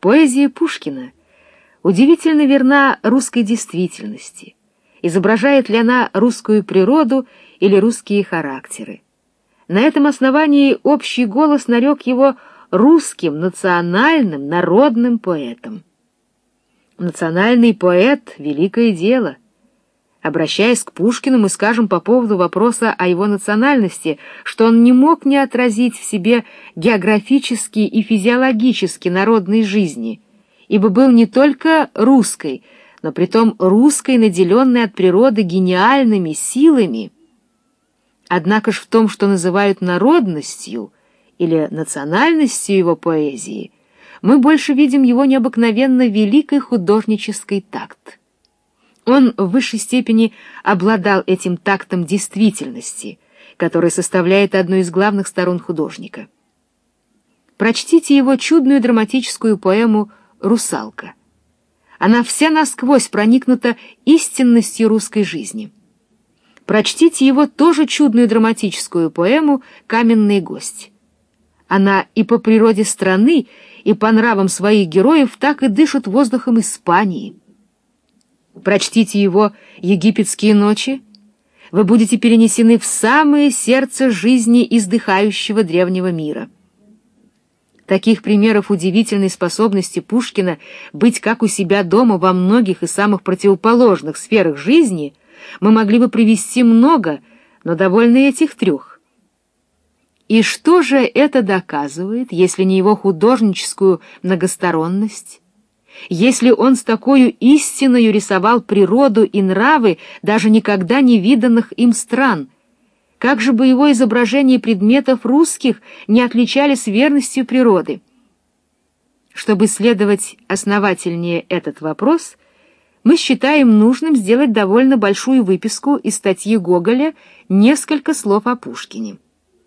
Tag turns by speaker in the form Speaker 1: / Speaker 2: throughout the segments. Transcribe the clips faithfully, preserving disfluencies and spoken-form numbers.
Speaker 1: Поэзия Пушкина удивительно верна русской действительности. Изображает ли она русскую природу или русские характеры? На этом основании общий голос нарек его русским, национальным, народным поэтом. Национальный поэт — великое дело. Обращаясь к Пушкину, мы скажем по поводу вопроса о его национальности, что он не мог не отразить в себе географически и физиологически народной жизни, ибо был не только русской, но притом русской, наделенной от природы гениальными силами. Однако ж в том, что называют народностью или национальностью его поэзии, мы больше видим его необыкновенно великий художнический такт. Он в высшей степени обладал этим тактом действительности, который составляет одну из главных сторон художника. Прочтите его чудную драматическую поэму «Русалка». Она вся насквозь проникнута истинностью русской жизни. Прочтите его тоже чудную драматическую поэму «Каменный гость». Она и по природе страны, и по нравам своих героев так и дышит воздухом Испании. Прочтите его «Египетские ночи», вы будете перенесены в самое сердце жизни издыхающего древнего мира. Таких примеров удивительной способности Пушкина быть как у себя дома во многих и самых противоположных сферах жизни мы могли бы привести много, но довольны этих трех. И что же это доказывает, если не его художническую многосторонность? Если он с такою истинною рисовал природу и нравы даже никогда не виданных им стран, как же бы его изображения предметов русских не отличались верностью природы? Чтобы исследовать основательнее этот вопрос, мы считаем нужным сделать довольно большую выписку из статьи Гоголя «Несколько слов о Пушкине».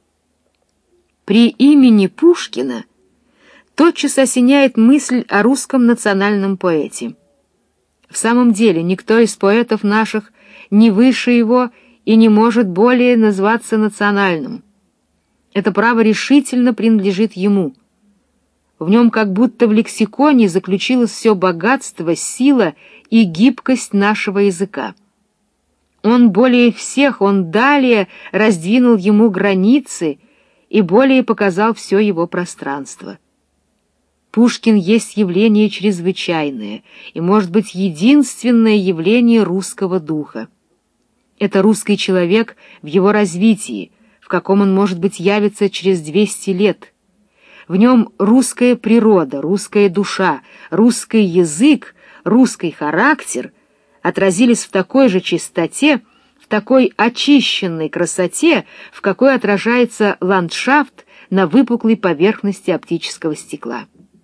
Speaker 1: При имени Пушкина тотчас осеняет мысль о русском национальном поэте. В самом деле, никто из поэтов наших не выше его и не может более назваться национальным. Это право решительно принадлежит ему. В нем как будто в лексиконе заключилось все богатство, сила и гибкость нашего языка. Он более всех, он далее раздвинул ему границы и более показал все его пространство. Пушкин есть явление чрезвычайное и, может быть, единственное явление русского духа. Это русский человек в его развитии, в каком он, может быть, явится через двести лет. В нем русская природа, русская душа, русский язык, русский характер отразились в такой же чистоте, в такой очищенной красоте, в какой отражается ландшафт на выпуклой поверхности оптического стекла.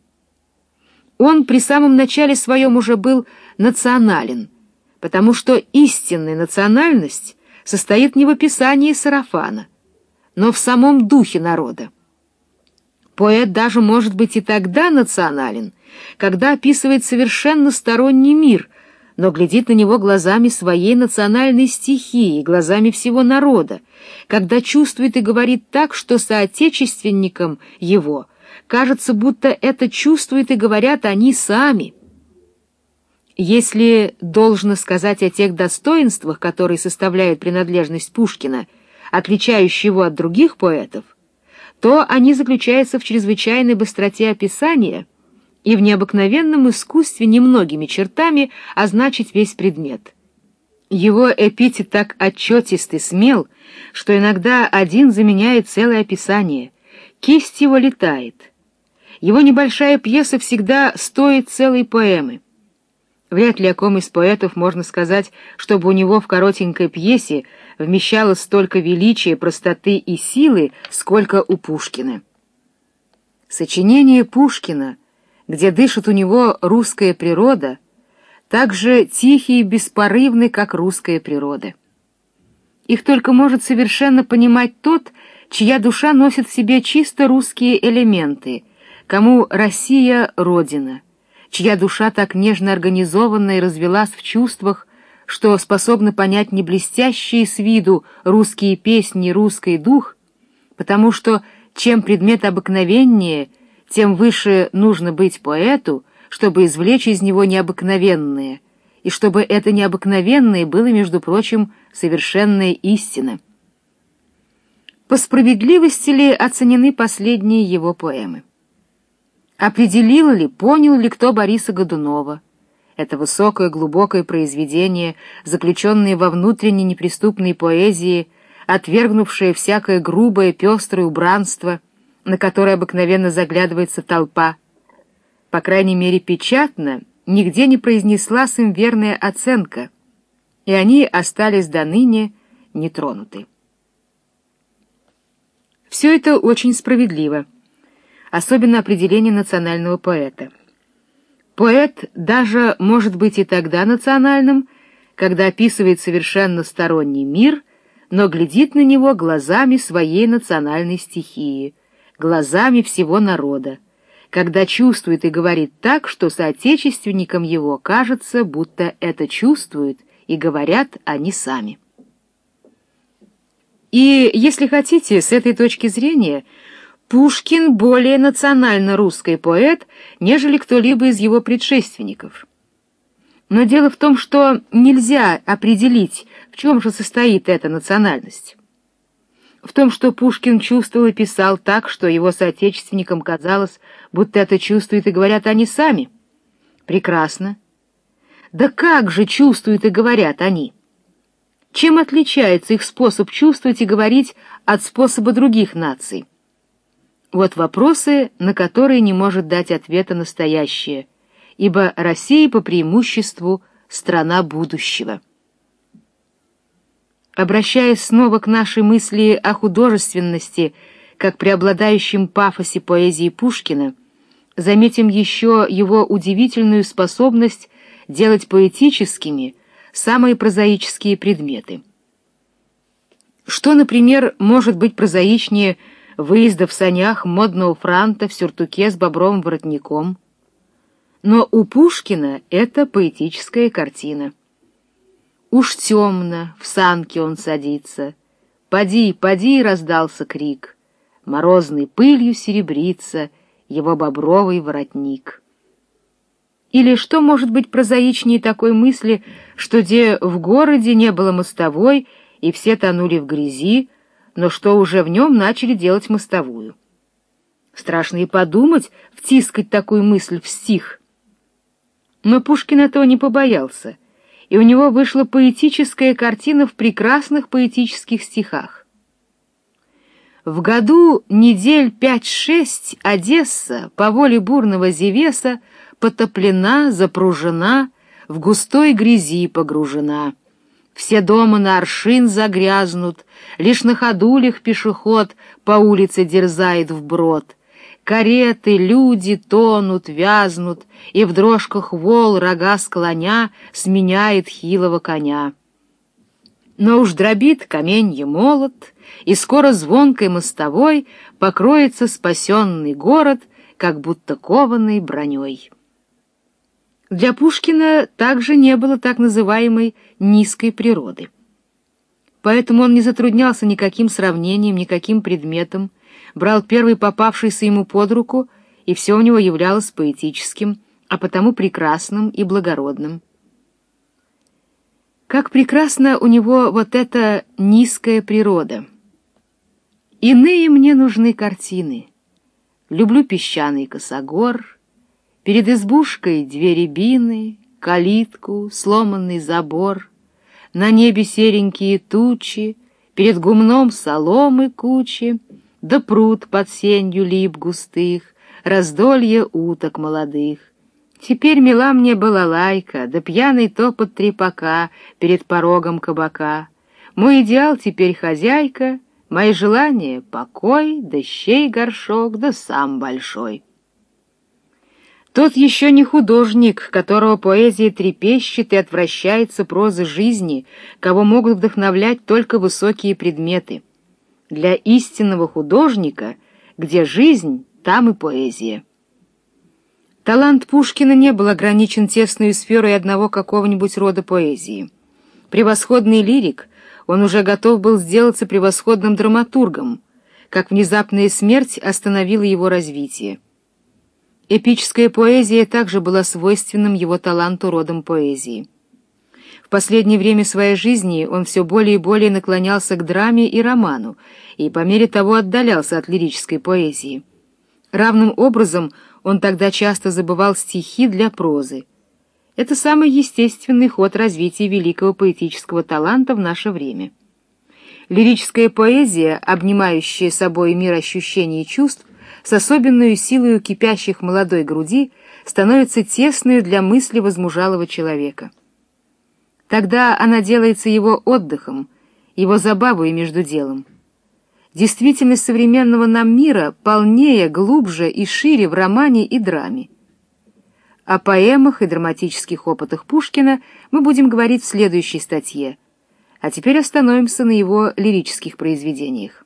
Speaker 1: Он при самом начале своем уже был национален, потому что истинная национальность состоит не в описании сарафана, но в самом духе народа. Поэт даже может быть и тогда национален, когда описывает совершенно сторонний мир, но глядит на него глазами своей национальной стихии, глазами всего народа, когда чувствует и говорит так, что соотечественникам его кажется, будто это чувствуют и говорят они сами. Если должно сказать о тех достоинствах, которые составляют принадлежность Пушкина, отличающие его от других поэтов, то они заключаются в чрезвычайной быстроте описания и в необыкновенном искусстве немногими чертами означить весь предмет. Его эпитет так отчетист и смел, что иногда один заменяет целое описание. Кисть его летает. Его небольшая пьеса всегда стоит целой поэмы. Вряд ли о ком из поэтов можно сказать, чтобы у него в коротенькой пьесе вмещалось столько величия, простоты и силы, сколько у Пушкина. Сочинение Пушкина, где дышит у него русская природа, так же тихие и беспорывны, как русская природа. Их только может совершенно понимать тот, чья душа носит в себе чисто русские элементы, кому Россия — родина, чья душа так нежно организована и развелась в чувствах, что способны понять не блестящие с виду русские песни, русский дух, потому что чем предмет обыкновеннее, тем выше нужно быть поэту, чтобы извлечь из него необыкновенное, и чтобы это необыкновенное было, между прочим, совершенная истина. По справедливости ли оценены последние его поэмы? Определил ли, понял ли кто Бориса Годунова? Это высокое, глубокое произведение, заключенное во внутренней неприступной поэзии, отвергнувшее всякое грубое, пестрое убранство, на которое обыкновенно заглядывается толпа, по крайней мере печатно, нигде не произнеслась им верная оценка, и они остались до ныне нетронуты. Все это очень справедливо, особенно определение национального поэта. Поэт даже может быть и тогда национальным, когда описывает совершенно сторонний мир, но глядит на него глазами своей национальной стихии, глазами всего народа, когда чувствует и говорит так, что соотечественникам его кажется, будто это чувствуют и говорят они сами. И, если хотите, с этой точки зрения, Пушкин более национально-русский поэт, нежели кто-либо из его предшественников. Но дело в том, что нельзя определить, в чем же состоит эта национальность. В том, что Пушкин чувствовал и писал так, что его соотечественникам казалось, будто это чувствуют и говорят они сами. Прекрасно. Да как же чувствуют и говорят они? Чем отличается их способ чувствовать и говорить от способа других наций? Вот вопросы, на которые не может дать ответа настоящее, ибо Россия по преимуществу страна будущего. Обращаясь снова к нашей мысли о художественности, как преобладающем пафосе поэзии Пушкина, заметим еще его удивительную способность делать поэтическими самые прозаические предметы. Что, например, может быть прозаичнее выезда в санях модного франта в сюртуке с бобровым воротником? Но у Пушкина это поэтическая картина. Уж темно, в санки он садится. «Поди, поди!» — раздался крик. Морозной пылью серебрится его бобровый воротник. Или что может быть прозаичнее такой мысли, что где в городе не было мостовой, и все тонули в грязи, но что уже в нем начали делать мостовую? Страшно и подумать, втискать такую мысль в стих. Но Пушкин этого не побоялся, и у него вышла поэтическая картина в прекрасных поэтических стихах. В году недель пять-шесть Одесса по воле бурного Зевеса потоплена, запружена, в густой грязи погружена. Все дома на аршин загрязнут, лишь на ходулях пешеход по улице дерзает вброд. Кареты, люди тонут, вязнут, и в дрожках вол, рога склоня, сменяет хилого коня. Но уж дробит каменье молот, и скоро звонкой мостовой покроется спасенный город, как будто кованой броней. Для Пушкина также не было так называемой низкой природы. Поэтому он не затруднялся никаким сравнением, никаким предметом, брал первый попавшийся ему под руку, и все у него являлось поэтическим, а потому прекрасным и благородным. Как прекрасна у него вот эта низкая природа! Иные мне нужны картины. Люблю песчаный косогор, перед избушкой две рябины, калитку, сломанный забор, на небе серенькие тучи, перед гумном соломы кучи, да пруд под сенью лип густых, раздолье уток молодых. Теперь мила мне балалайка, да пьяный топот трепака перед порогом кабака. Мой идеал теперь хозяйка, мои желания — покой, да щей горшок, да сам большой. Тот еще не художник, которого поэзия трепещет и отвращается прозы жизни, кого могут вдохновлять только высокие предметы. Для истинного художника, где жизнь, там и поэзия. Талант Пушкина не был ограничен тесной сферой одного какого-нибудь рода поэзии. Превосходный лирик, он уже готов был сделаться превосходным драматургом, как внезапная смерть остановила его развитие. Эпическая поэзия также была свойственным его таланту родом поэзии. В последнее время своей жизни он все более и более наклонялся к драме и роману, и по мере того отдалялся от лирической поэзии. Равным образом он тогда часто забывал стихи для прозы. Это самый естественный ход развития великого поэтического таланта в наше время. Лирическая поэзия, обнимающая собой мир ощущений и чувств, с особенной силой кипящих в молодой груди, становится тесной для мысли возмужалого человека. Тогда она делается его отдыхом, его забавой между делом. Действительность современного нам мира полнее, глубже и шире в романе и драме. О поэмах и драматических опытах Пушкина мы будем говорить в следующей статье, а теперь остановимся на его лирических произведениях.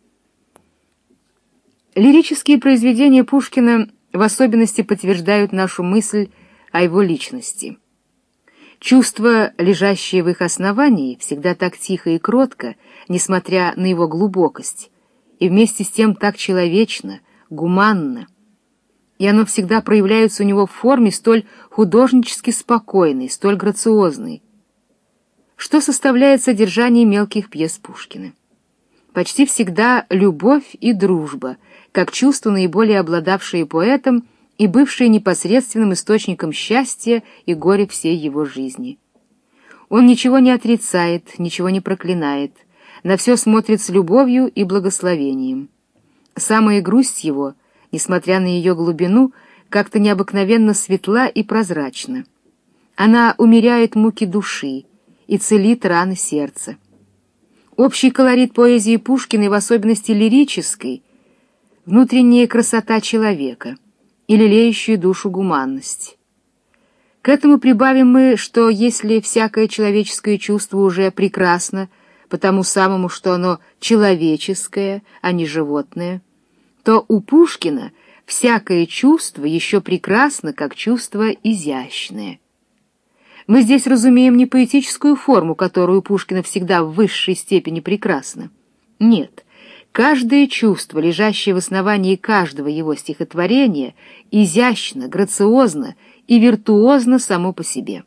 Speaker 1: Лирические произведения Пушкина в особенности подтверждают нашу мысль о его личности. Чувство, лежащее в их основании, всегда так тихо и кротко, несмотря на его глубокость, и вместе с тем так человечно, гуманно, и оно всегда проявляется у него в форме столь художнически спокойной, столь грациозной. Что составляет содержание мелких пьес Пушкина? Почти всегда любовь и дружба, как чувства, наиболее обладавшие поэтом и бывшие непосредственным источником счастья и горя всей его жизни. Он ничего не отрицает, ничего не проклинает, на все смотрит с любовью и благословением. Самая грусть его, несмотря на ее глубину, как-то необыкновенно светла и прозрачна. Она умеряет муки души и целит раны сердца. Общий колорит поэзии Пушкина, и в особенности лирической, внутренняя красота человека и лелеющую душу гуманность. К этому прибавим мы, что если всякое человеческое чувство уже прекрасно, потому самому, что оно человеческое, а не животное, то у Пушкина всякое чувство еще прекрасно, как чувство изящное. Мы здесь разумеем не поэтическую форму, которую у Пушкина всегда в высшей степени прекрасна. Нет, каждое чувство, лежащее в основании каждого его стихотворения, изящно, грациозно и виртуозно само по себе.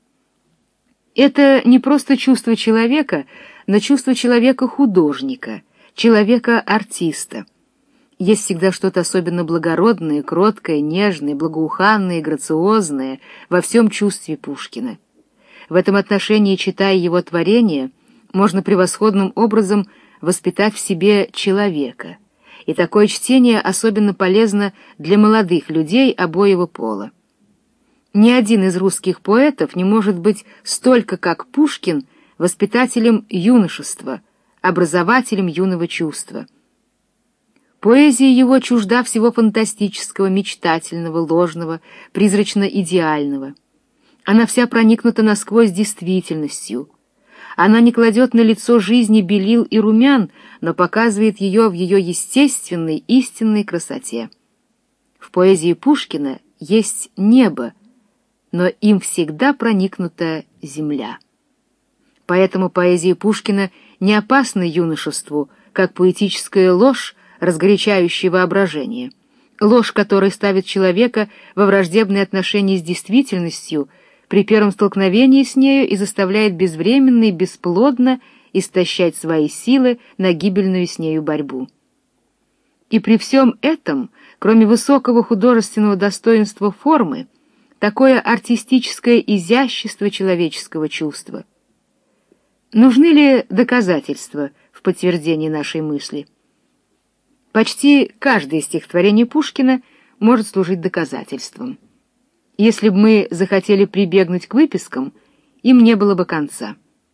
Speaker 1: Это не просто чувство человека, но чувство человека-художника, человека-артиста. Есть всегда что-то особенно благородное, кроткое, нежное, благоуханное, грациозное во всем чувстве Пушкина. В этом отношении, читая его творения, можно превосходным образом воспитать в себе человека, и такое чтение особенно полезно для молодых людей обоего пола. Ни один из русских поэтов не может быть столько, как Пушкин, воспитателем юношества, образователем юного чувства. Поэзия его чужда всего фантастического, мечтательного, ложного, призрачно-идеального. Она вся проникнута насквозь действительностью. Она не кладет на лицо жизни белил и румян, но показывает ее в ее естественной, истинной красоте. В поэзии Пушкина есть небо, но им всегда проникнута земля. Поэтому поэзия Пушкина не опасна юношеству, как поэтическая ложь, разгорячающая воображение, ложь, которая ставит человека во враждебные отношения с действительностью при первом столкновении с нею и заставляет безвременно и бесплодно истощать свои силы на гибельную с нею борьбу. И при всем этом, кроме высокого художественного достоинства формы, такое артистическое изящество человеческого чувства. Нужны ли доказательства в подтверждении нашей мысли? Почти каждое стихотворение Пушкина может служить доказательством. Если бы мы захотели прибегнуть к выпискам, им не было бы конца.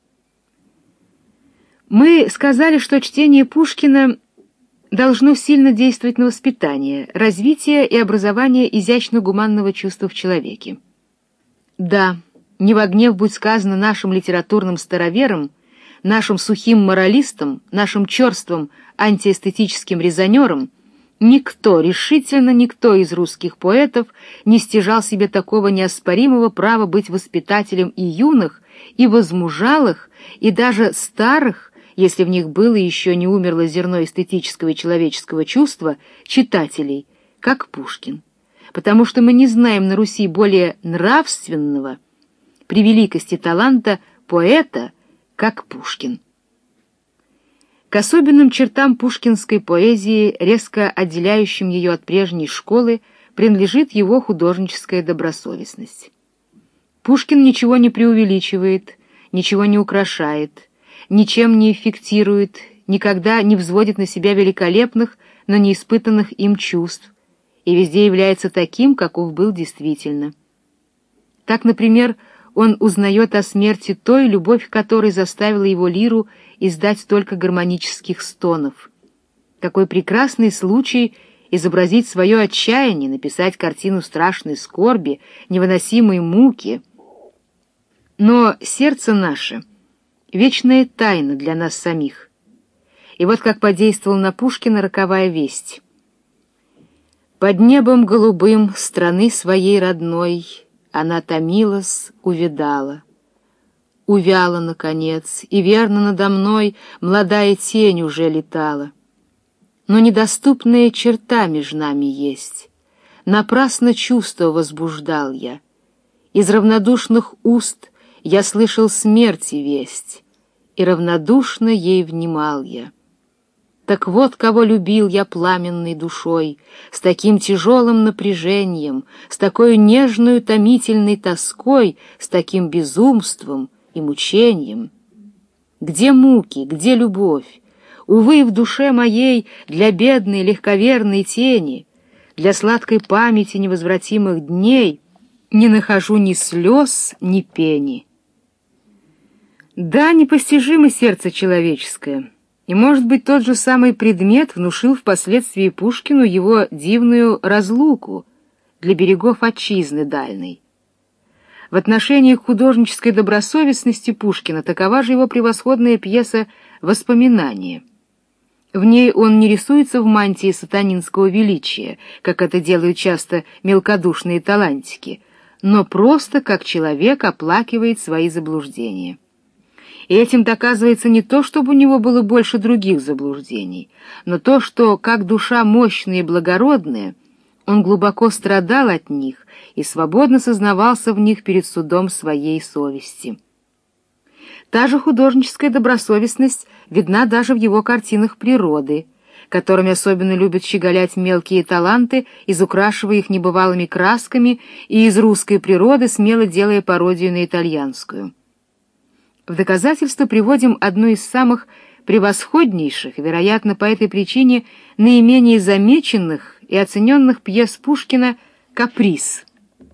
Speaker 1: Мы сказали, что чтение Пушкина должно сильно действовать на воспитание, развитие и образование изящно-гуманного чувства в человеке. Да, не во гнев будь сказано нашим литературным староверам, нашим сухим моралистам, нашим черствым антиэстетическим резонерам, никто, решительно никто из русских поэтов не стяжал себе такого неоспоримого права быть воспитателем и юных, и возмужалых, и даже старых, если в них было и еще не умерло зерно эстетического и человеческого чувства, читателей, как Пушкин. потому что мы не знаем на Руси более нравственного, при великости таланта поэта, как Пушкин. К особенным чертам пушкинской поэзии, резко отделяющим ее от прежней школы, принадлежит его художническая добросовестность. Пушкин ничего не преувеличивает, ничего не украшает, ничем не эффектирует, никогда не взводит на себя великолепных, но не испытанных им чувств, и везде является таким, каков был действительно. Так, например, он узнает о смерти той, любовь которой заставила его лиру издать столько гармонических стонов. Какой прекрасный случай изобразить свое отчаяние, написать картину страшной скорби, невыносимой муки. Но сердце наше — вечная тайна для нас самих. И вот как подействовала на Пушкина роковая весть. «Под небом голубым страны своей родной она томилась, увидала. Увяла, наконец, и верно надо мной молодая тень уже летала. Но недоступная черта между нами есть. Напрасно чувство возбуждал я. Из равнодушных уст я слышал смерти весть, и равнодушно ей внимал я. Так вот, кого любил я пламенной душой, с таким тяжелым напряжением, с такой нежной томительной тоской, с таким безумством и мучением. Где муки, где любовь? Увы, в душе моей для бедной легковерной тени, для сладкой памяти невозвратимых дней не нахожу ни слез, ни пени». Да, непостижимо сердце человеческое. И, может быть, тот же самый предмет внушил впоследствии Пушкину его дивную разлуку для берегов отчизны дальней. В отношении к художнической добросовестности Пушкина такова же его превосходная пьеса «Воспоминания». В ней он не рисуется в мантии сатанинского величия, как это делают часто мелкодушные талантики, но просто как человек оплакивает свои заблуждения. И этим доказывается не то, чтобы у него было больше других заблуждений, но то, что, как душа мощная и благородная, он глубоко страдал от них и свободно сознавался в них перед судом своей совести. Та же художническая добросовестность видна даже в его картинах природы, которыми особенно любят щеголять мелкие таланты, изукрашивая их небывалыми красками и из русской природы смело делая пародию на итальянскую. В доказательство приводим одну из самых превосходнейших, вероятно, по этой причине наименее замеченных и оцененных пьес Пушкина «Каприз».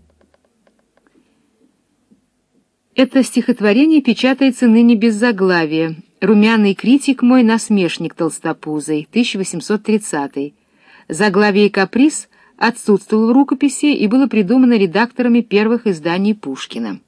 Speaker 1: Это стихотворение печатается ныне без заглавия. «Румяный критик мой, насмешник толстопузый», тысяча восемьсот тридцатый. Заглавие «Каприз» отсутствовало в рукописи и было придумано редакторами первых изданий Пушкина.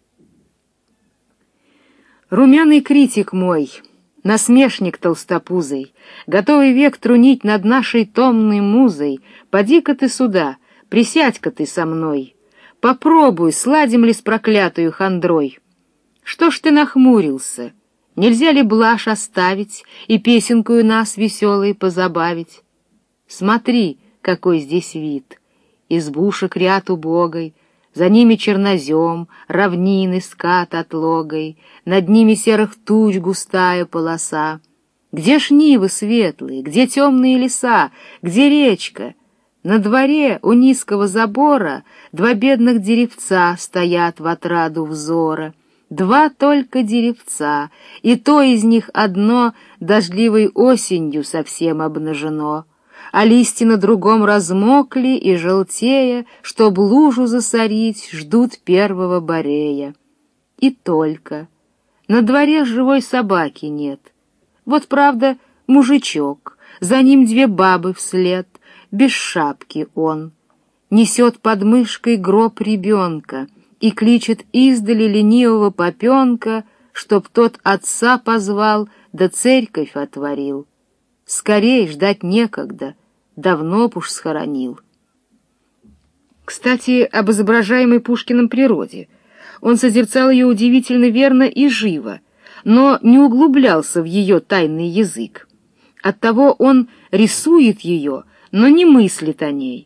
Speaker 1: «Румяный критик мой, насмешник толстопузый, готовый век трунить над нашей томной музой, поди-ка ты сюда, присядь-ка ты со мной, попробуй, сладим ли с проклятою хандрой. Что ж ты нахмурился? Нельзя ли блажь оставить и песенкою нас веселой позабавить? Смотри, какой здесь вид, избушек ряд убогой, за ними чернозем, равнины, скат отлогой, над ними серых туч густая полоса. Где ж нивы светлые, где темные леса, где речка? На дворе у низкого забора два бедных деревца стоят в отраду взора. Два только деревца, и то из них одно дождливой осенью совсем обнажено, а листья на другом размокли и, желтея, чтоб лужу засорить, ждут первого борея. И только. На дворе живой собаки нет. Вот, правда, мужичок, за ним две бабы вслед, без шапки он. Несет под мышкой гроб ребенка и кличет издали ленивого попенка, чтоб тот отца позвал да церковь отворил. Скорей, ждать некогда, давно б уж схоронил. Кстати, об изображаемой Пушкиным природе. Он созерцал ее удивительно верно и живо, но не углублялся в ее тайный язык. Оттого он рисует ее, но не мыслит о ней.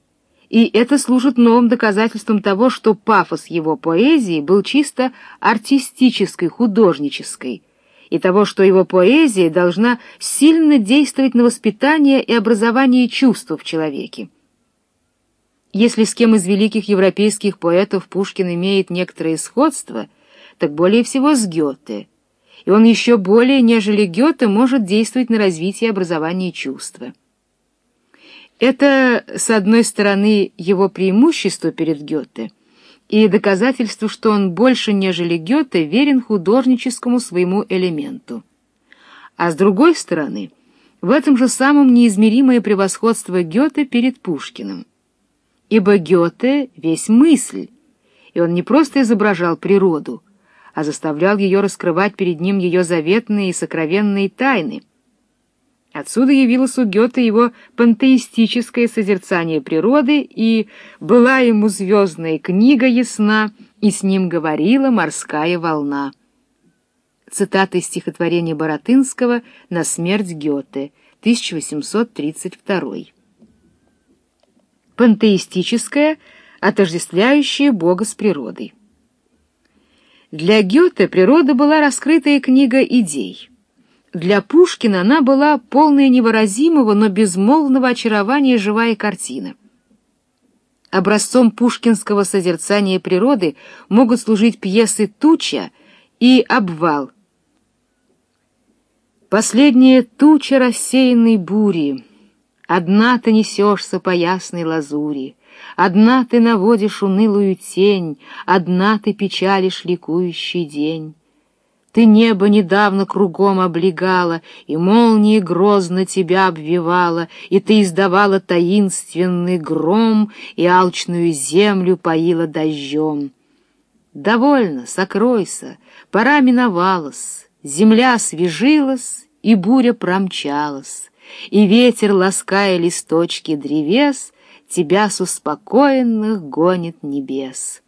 Speaker 1: и это служит новым доказательством того, что пафос его поэзии был чисто артистической, художнической, и того, что его поэзия должна сильно действовать на воспитание и образование чувств в человеке. Если с кем из великих европейских поэтов Пушкин имеет некоторое сходство, так более всего с Гёте, и он еще более, нежели Гёте, может действовать на развитие и образование чувства. Это, с одной стороны, его преимущество перед Гёте и доказательство, что он больше, нежели Гёте, верен художническому своему элементу. А с другой стороны, в этом же самом неизмеримое превосходство Гёте перед Пушкиным. Ибо Гёте — весь мысль, и он не просто изображал природу, а заставлял ее раскрывать перед ним ее заветные и сокровенные тайны. Отсюда явилось у Гёте его пантеистическое созерцание природы, и «была ему звездная книга ясна, и с ним говорила морская волна». Цитата из стихотворения Баратынского «На смерть Гёте», тысяча восемьсот тридцать второй. Пантеистическое, отождествляющее Бога с природой. Для Гёте природа была раскрытая книга идей. Для Пушкина она была полная невыразимого, но безмолвного очарования живая картина. Образцом пушкинского созерцания природы могут служить пьесы «Туча» и «Обвал». Последняя туча рассеянной бури, одна ты несешься по ясной лазури, одна ты наводишь унылую тень, одна ты печалишь ликующий день. Ты небо недавно кругом облегала, и молнии грозно тебя обвивала, и ты издавала таинственный гром, и алчную землю поила дождем. Довольно, сокройся, пора миновалась, земля освежилась, и буря промчалась, и ветер, лаская листочки древес, тебя с успокоенных гонит небес.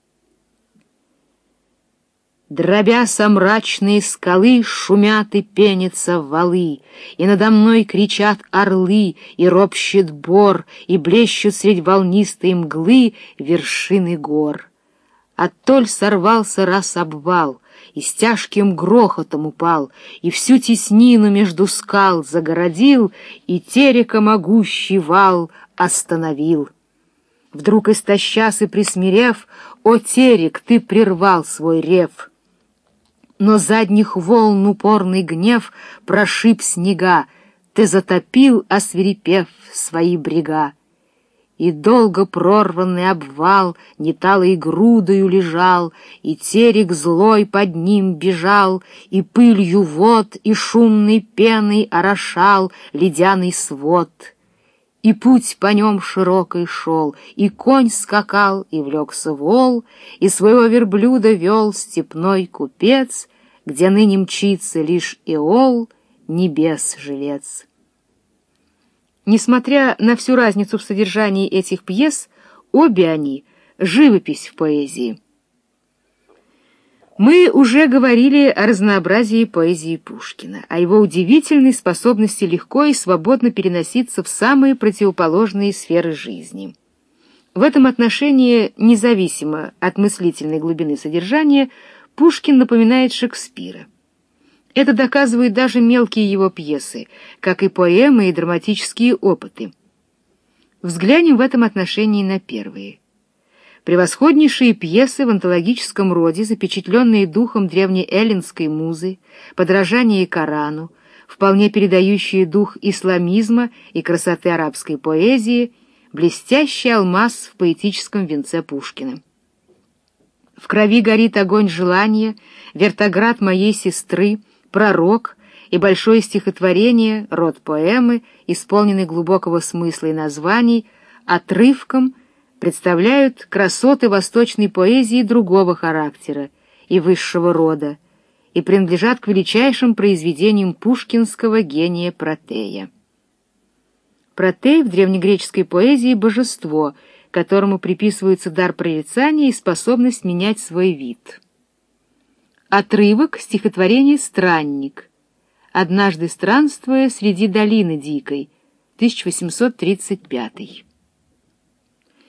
Speaker 1: Дробя со мрачные скалы, шумят и пенятся валы, и надо мной кричат орлы, и ропщет бор, и блещут средь волнистой мглы вершины гор. Оттоль сорвался раз обвал, и с тяжким грохотом упал, и всю теснину между скал загородил, и терека могущий вал остановил. Вдруг истощас и присмирев, о, терек, ты прервал свой рев. Но задних волн упорный гнев прошиб снега, ты затопил, освирепев, свои брега. И долго прорванный обвал неталой грудою лежал, и терек злой под ним бежал, и пылью вод, и шумной пеной орошал ледяный свод. И путь по нем широкой шел, и конь скакал, и влекся вол, и своего верблюда вел степной купец, где ныне мчится лишь Эол, небес жилец. Несмотря на всю разницу в содержании этих пьес, обе они — живопись в поэзии. Мы уже говорили о разнообразии поэзии Пушкина, о его удивительной способности легко и свободно переноситься в самые противоположные сферы жизни. В этом отношении, независимо от мыслительной глубины содержания, Пушкин напоминает Шекспира. Это доказывают даже мелкие его пьесы, как и поэмы и драматические опыты. Взглянем в этом отношении на первые. Превосходнейшие пьесы в антологическом роде, запечатленные духом древнеэллинской музы, подражание Корану, вполне передающие дух исламизма и красоты арабской поэзии, блестящий алмаз в поэтическом венце Пушкина. «В крови горит огонь желания», «Вертоград моей сестры», «Пророк» и большое стихотворение, род поэмы, исполненный глубокого смысла и названий, отрывком представляют красоты восточной поэзии другого характера и высшего рода и принадлежат к величайшим произведениям пушкинского гения Протея. Протей в древнегреческой поэзии — божество, которому приписывается дар прорицания и способность менять свой вид. Отрывок стихотворения «Странник», «Однажды странствуя среди долины дикой», тысяча восемьсот тридцать пятый.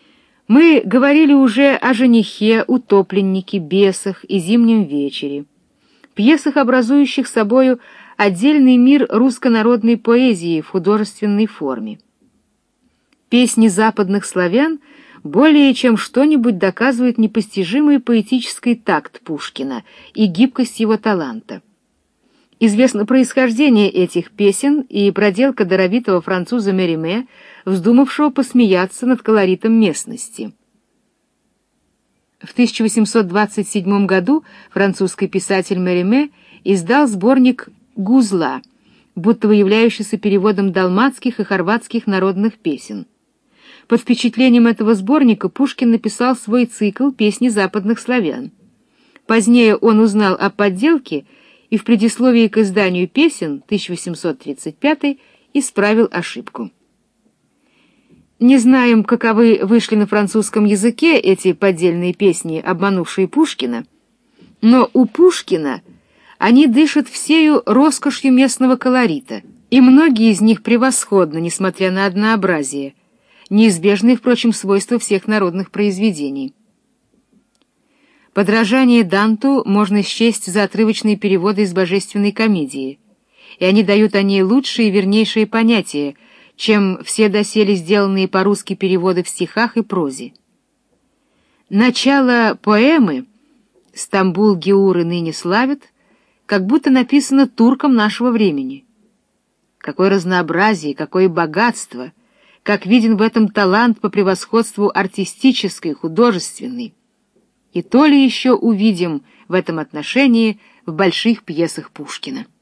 Speaker 1: Мы говорили уже о женихе, утопленнике, бесах и зимнем вечере, пьесах, образующих собою отдельный мир русско-народной поэзии в художественной форме. Песни западных славян более чем что-нибудь доказывают непостижимый поэтический такт Пушкина и гибкость его таланта. Известно происхождение этих песен и проделка даровитого француза Мериме, вздумавшего посмеяться над колоритом местности. В тысяча восемьсот двадцать седьмом году французский писатель Мериме издал сборник «Гузла», будто являющийся переводом далматских и хорватских народных песен. Под впечатлением этого сборника Пушкин написал свой цикл «Песни западных славян». Позднее он узнал о подделке и в предисловии к изданию песен тысяча восемьсот тридцать пятый исправил ошибку. Не знаем, каковы вышли на французском языке эти поддельные песни, обманувшие Пушкина, но у Пушкина они дышат всею роскошью местного колорита, и многие из них превосходны, несмотря на однообразие, неизбежные, впрочем, свойства всех народных произведений. Подражание Данту можно счесть за отрывочные переводы из божественной комедии, и они дают о ней лучшие и вернейшие понятия, чем все доселе сделанные по-русски переводы в стихах и прозе. Начало поэмы «Стамбул Геуры ныне славят» как будто написано турком нашего времени. Какое разнообразие, какое богатство, как виден в этом талант по превосходству артистической, художественной. И то ли еще увидим в этом отношении в больших пьесах Пушкина.